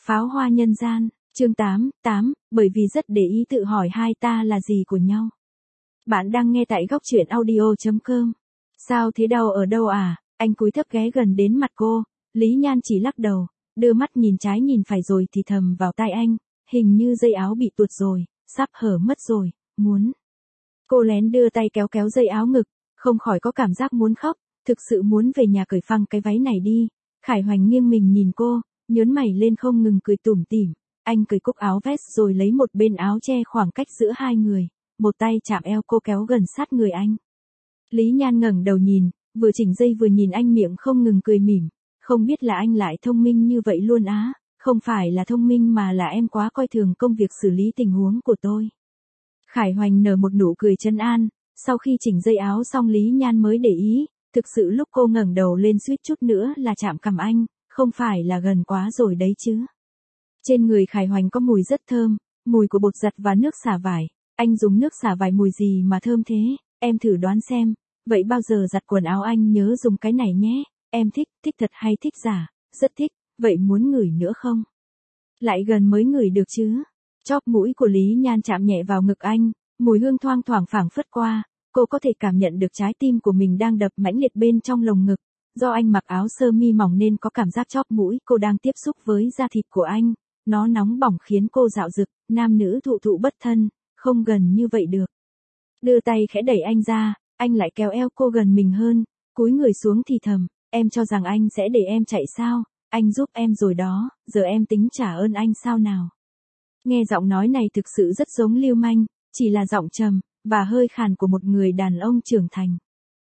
Pháo hoa nhân gian, chương 8, bởi vì rất để ý tự hỏi hai ta là gì của nhau. Bạn đang nghe tại góc truyện audio.com. Sao thế, đau ở đâu à? Anh cúi thấp ghé gần đến mặt cô, Lý Nhan chỉ lắc đầu, đưa mắt nhìn trái nhìn phải rồi thì thầm vào tai anh, hình như dây áo bị tuột rồi, sắp hở mất rồi, muốn. Cô lén đưa tay kéo kéo dây áo ngực, không khỏi có cảm giác muốn khóc, thực sự muốn về nhà cởi phăng cái váy này đi. Khải Hoành nghiêng mình nhìn cô, nhớn mày lên không ngừng cười tủm tỉm. Anh cởi cúc áo vest rồi lấy một bên áo che khoảng cách giữa hai người, một tay chạm eo cô kéo gần sát người anh. Lý Nhan ngẩng đầu nhìn, vừa chỉnh dây vừa nhìn anh miệng không ngừng cười mỉm, không biết là anh lại thông minh như vậy luôn á, không phải là thông minh mà là em quá coi thường công việc xử lý tình huống của tôi. Khải Hoành nở một nụ cười trấn an, sau khi chỉnh dây áo xong Lý Nhan mới để ý, thực sự lúc cô ngẩng đầu lên suýt chút nữa là chạm cằm anh, không phải là gần quá rồi đấy chứ. Trên người Khải Hoành có mùi rất thơm, mùi của bột giặt và nước xả vải, anh dùng nước xả vải mùi gì mà thơm thế, em thử đoán xem, vậy bao giờ giặt quần áo anh nhớ dùng cái này nhé, em thích thật hay thích giả, rất thích, vậy muốn ngửi nữa không? Lại gần mới ngửi được chứ. Chóp mũi của Lý Nhan chạm nhẹ vào ngực anh, mùi hương thoang thoảng phảng phất qua, cô có thể cảm nhận được trái tim của mình đang đập mãnh liệt bên trong lồng ngực. Do anh mặc áo sơ mi mỏng nên có cảm giác chóp mũi cô đang tiếp xúc với da thịt của anh, nó nóng bỏng khiến cô dạo dực, nam nữ thụ thụ bất thân, không gần như vậy được. Đưa tay khẽ đẩy anh ra, anh lại kéo eo cô gần mình hơn, cúi người xuống thì thầm, em cho rằng anh sẽ để em chạy sao, anh giúp em rồi đó, giờ em tính trả ơn anh sao nào. Nghe giọng nói này thực sự rất giống lưu manh, chỉ là giọng trầm và hơi khàn của một người đàn ông trưởng thành.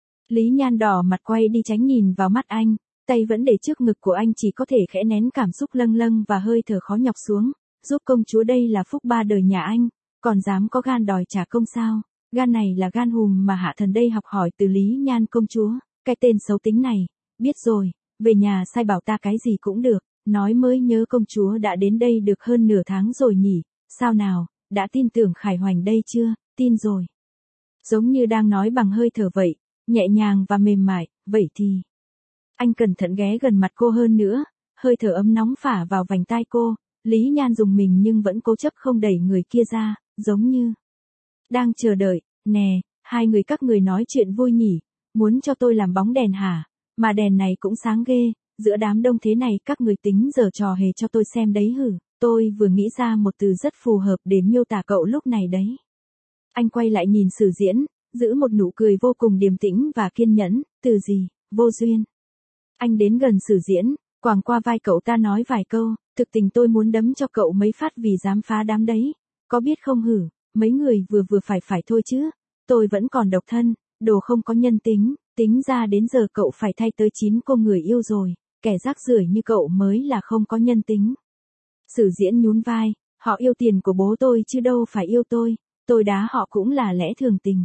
Lý Nhan đỏ mặt quay đi tránh nhìn vào mắt anh, tay vẫn để trước ngực của anh chỉ có thể khẽ nén cảm xúc lâng lâng và hơi thở khó nhọc xuống, giúp công chúa đây là phúc ba đời nhà anh, còn dám có gan đòi trả công sao, gan này là gan hùm mà hạ thần đây học hỏi từ Lý Nhan công chúa, cái tên xấu tính này, biết rồi, về nhà sai bảo ta cái gì cũng được, nói mới nhớ công chúa đã đến đây được hơn nửa tháng rồi nhỉ, sao nào, đã tin tưởng Khải Hoành đây chưa, tin rồi. Giống như đang nói bằng hơi thở vậy, nhẹ nhàng và mềm mại, vậy thì. Anh cẩn thận ghé gần mặt cô hơn nữa, hơi thở ấm nóng phả vào vành tai cô, Lý Nhan dùng mình nhưng vẫn cố chấp không đẩy người kia ra, giống như đang chờ đợi, nè, hai người các người nói chuyện vui nhỉ, muốn cho tôi làm bóng đèn hả, mà đèn này cũng sáng ghê, giữa đám đông thế này các người tính giở trò hề cho tôi xem đấy hử, tôi vừa nghĩ ra một từ rất phù hợp để miêu tả cậu lúc này đấy. Anh quay lại nhìn Sử Diễn, giữ một nụ cười vô cùng điềm tĩnh và kiên nhẫn, từ gì, vô duyên. Anh đến gần Sử Diễn, quàng qua vai cậu ta nói vài câu, thực tình tôi muốn đấm cho cậu mấy phát vì dám phá đám đấy, có biết không hử, mấy người vừa vừa phải thôi chứ, tôi vẫn còn độc thân, đồ không có nhân tính, tính ra đến giờ cậu phải thay tới 9 cô người yêu rồi, kẻ rác rưởi như cậu mới là không có nhân tính. Sử Diễn nhún vai, họ yêu tiền của bố tôi chứ đâu phải yêu tôi đá họ cũng là lẽ thường tình.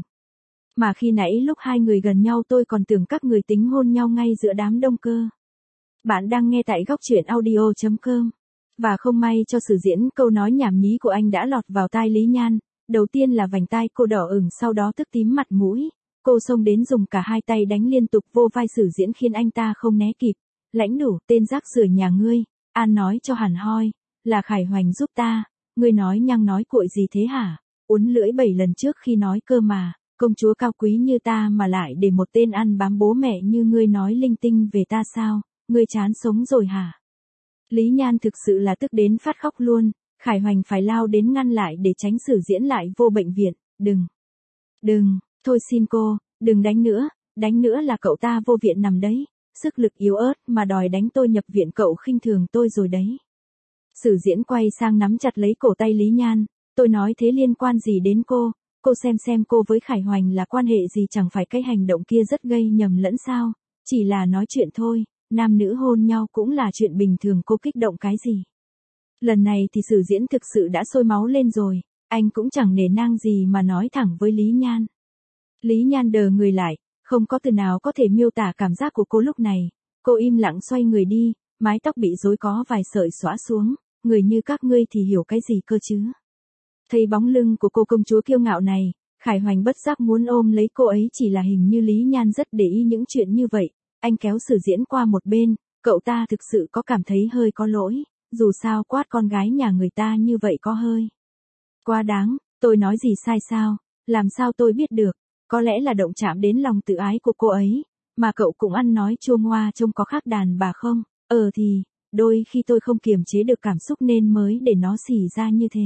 Mà khi nãy lúc hai người gần nhau tôi còn tưởng các người tính hôn nhau ngay giữa đám đông cơ. Bạn đang nghe tại góc truyện audio.com. Và không may cho Sử Diễn, câu nói nhảm nhí của anh đã lọt vào tai Lý Nhan, đầu tiên là vành tai cô đỏ ửng sau đó tức tím mặt mũi, cô xông đến dùng cả hai tay đánh liên tục vô vai Sử Diễn khiến anh ta không né kịp. Lãnh đủ, tên rác rưởi nhà ngươi, An nói cho hẳn hoi, là Khải Hoành giúp ta, ngươi nói nhăng nói cuội gì thế hả, uốn lưỡi 7 lần trước khi nói cơ mà, công chúa cao quý như ta mà lại để một tên ăn bám bố mẹ như ngươi nói linh tinh về ta sao, ngươi chán sống rồi hả. Lý Nhan thực sự là tức đến phát khóc luôn, Khải Hoành phải lao đến ngăn lại để tránh Sử Diễn lại vô bệnh viện, đừng, thôi xin cô, đừng đánh nữa là cậu ta vô viện nằm đấy. Sức lực yếu ớt mà đòi đánh tôi nhập viện cậu khinh thường tôi rồi đấy. Sử Diễn quay sang nắm chặt lấy cổ tay Lý Nhan, tôi nói thế liên quan gì đến cô xem cô với Khải Hoành là quan hệ gì, chẳng phải cái hành động kia rất gây nhầm lẫn sao, chỉ là nói chuyện thôi, nam nữ hôn nhau cũng là chuyện bình thường, cô kích động cái gì. Lần này thì Sử Diễn thực sự đã sôi máu lên rồi, anh cũng chẳng nể nang gì mà nói thẳng với Lý Nhan. Lý Nhan đờ người lại. Không có từ nào có thể miêu tả cảm giác của cô lúc này, cô im lặng xoay người đi, mái tóc bị rối có vài sợi xõa xuống, người như các ngươi thì hiểu cái gì cơ chứ. Thấy bóng lưng của cô công chúa kiêu ngạo này, Khải Hoành bất giác muốn ôm lấy cô ấy, chỉ là hình như Lý Nhan rất để ý những chuyện như vậy, anh kéo Sử Diễn qua một bên, cậu ta thực sự có cảm thấy hơi có lỗi, dù sao quát con gái nhà người ta như vậy có hơi quá đáng, tôi nói gì sai sao, làm sao tôi biết được, có lẽ là động chạm đến lòng tự ái của cô ấy, mà cậu cũng ăn nói chua ngoa trông có khác đàn bà không, thì, đôi khi tôi không kiềm chế được cảm xúc nên mới để nó xỉ ra như thế.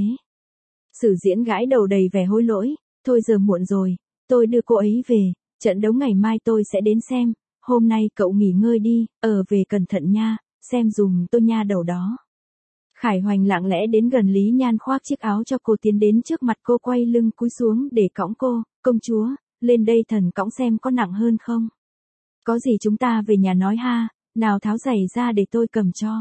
Sử Diễn gãi đầu đầy vẻ hối lỗi, thôi giờ muộn rồi, tôi đưa cô ấy về, trận đấu ngày mai tôi sẽ đến xem, hôm nay cậu nghỉ ngơi đi, về cẩn thận nha, xem dùm tôi nha đầu đó. Khải Hoành lặng lẽ đến gần Lý Nhan khoác chiếc áo cho cô tiến đến trước mặt cô quay lưng cúi xuống để cõng cô, công chúa, lên đây thần cõng xem có nặng hơn không. Có gì chúng ta về nhà nói ha, nào tháo giày ra để tôi cầm cho.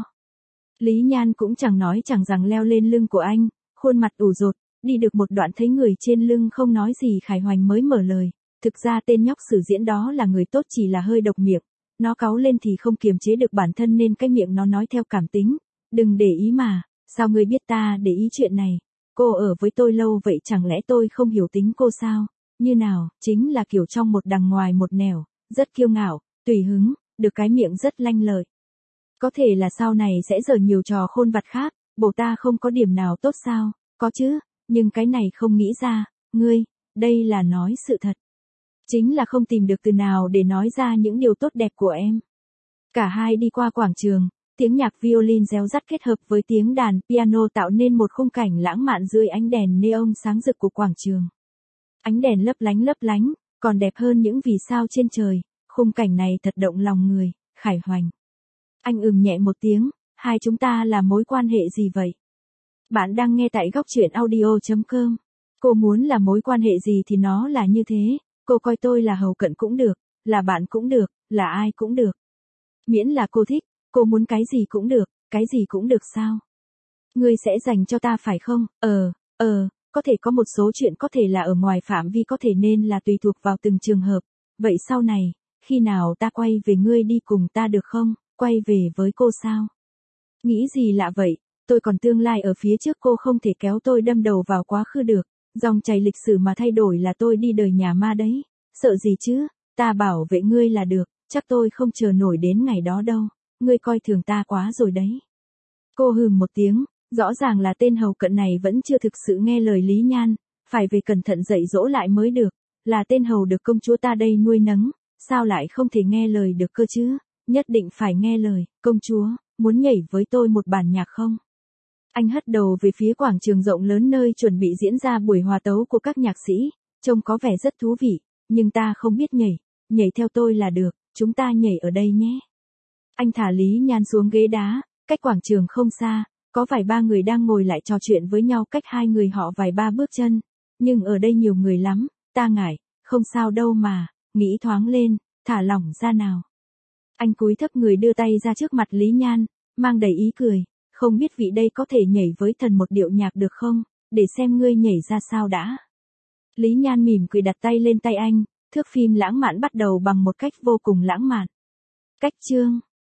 Lý Nhan cũng chẳng nói chẳng rằng leo lên lưng của anh, khuôn mặt ủ rột, đi được một đoạn thấy người trên lưng không nói gì Khải Hoành mới mở lời. Thực ra tên nhóc Sử Diễn đó là người tốt chỉ là hơi độc miệng, nó cáu lên thì không kiềm chế được bản thân nên cái miệng nó nói theo cảm tính, đừng để ý mà, sao ngươi biết ta để ý chuyện này, cô ở với tôi lâu vậy chẳng lẽ tôi không hiểu tính cô sao, như nào, chính là kiểu trong một đằng ngoài một nẻo, rất kiêu ngạo, tùy hứng, được cái miệng rất lanh lợi. Có thể là sau này sẽ giở nhiều trò khôn vặt khác, bổ ta không có điểm nào tốt sao, có chứ, nhưng cái này không nghĩ ra, ngươi, đây là nói sự thật. Chính là không tìm được từ nào để nói ra những điều tốt đẹp của em. Cả hai đi qua quảng trường, tiếng nhạc violin réo rắt kết hợp với tiếng đàn piano tạo nên một khung cảnh lãng mạn dưới ánh đèn neon sáng rực của quảng trường. Ánh đèn lấp lánh, còn đẹp hơn những vì sao trên trời, khung cảnh này thật động lòng người, Khải Hoành. Anh nhẹ một tiếng, hai chúng ta là mối quan hệ gì vậy? Bạn đang nghe tại góc truyện audio.com. Cô muốn là mối quan hệ gì thì nó là như thế, cô coi tôi là hầu cận cũng được, là bạn cũng được, là ai cũng được. Miễn là cô thích, cô muốn cái gì cũng được sao? Ngươi sẽ dành cho ta phải không? Có thể có một số chuyện có thể là ở ngoài phạm vi có thể nên là tùy thuộc vào từng trường hợp. Vậy sau này, khi nào ta quay về ngươi đi cùng ta được không? Quay về với cô sao? Nghĩ gì lạ vậy, tôi còn tương lai ở phía trước cô không thể kéo tôi đâm đầu vào quá khứ được. Dòng chảy lịch sử mà thay đổi là tôi đi đời nhà ma đấy. Sợ gì chứ, ta bảo vệ ngươi là được, chắc tôi không chờ nổi đến ngày đó đâu. Ngươi coi thường ta quá rồi đấy. Cô hừm một tiếng, rõ ràng là tên hầu cận này vẫn chưa thực sự nghe lời Lý Nhan, phải về cẩn thận dạy dỗ lại mới được, là tên hầu được công chúa ta đây nuôi nấng, sao lại không thể nghe lời được cơ chứ, nhất định phải nghe lời, công chúa, muốn nhảy với tôi một bản nhạc không? Anh hất đầu về phía quảng trường rộng lớn nơi chuẩn bị diễn ra buổi hòa tấu của các nhạc sĩ, trông có vẻ rất thú vị, nhưng ta không biết nhảy theo tôi là được, chúng ta nhảy ở đây nhé. Anh thả Lý Nhan xuống ghế đá, cách quảng trường không xa, có vài ba người đang ngồi lại trò chuyện với nhau cách hai người họ vài ba bước chân, nhưng ở đây nhiều người lắm, ta ngại, không sao đâu mà, nghĩ thoáng lên, thả lỏng ra nào. Anh cúi thấp người đưa tay ra trước mặt Lý Nhan, mang đầy ý cười, không biết vị đây có thể nhảy với thần một điệu nhạc được không, để xem ngươi nhảy ra sao đã. Lý Nhan mỉm cười đặt tay lên tay anh, thước phim lãng mạn bắt đầu bằng một cách vô cùng lãng mạn. Cách chương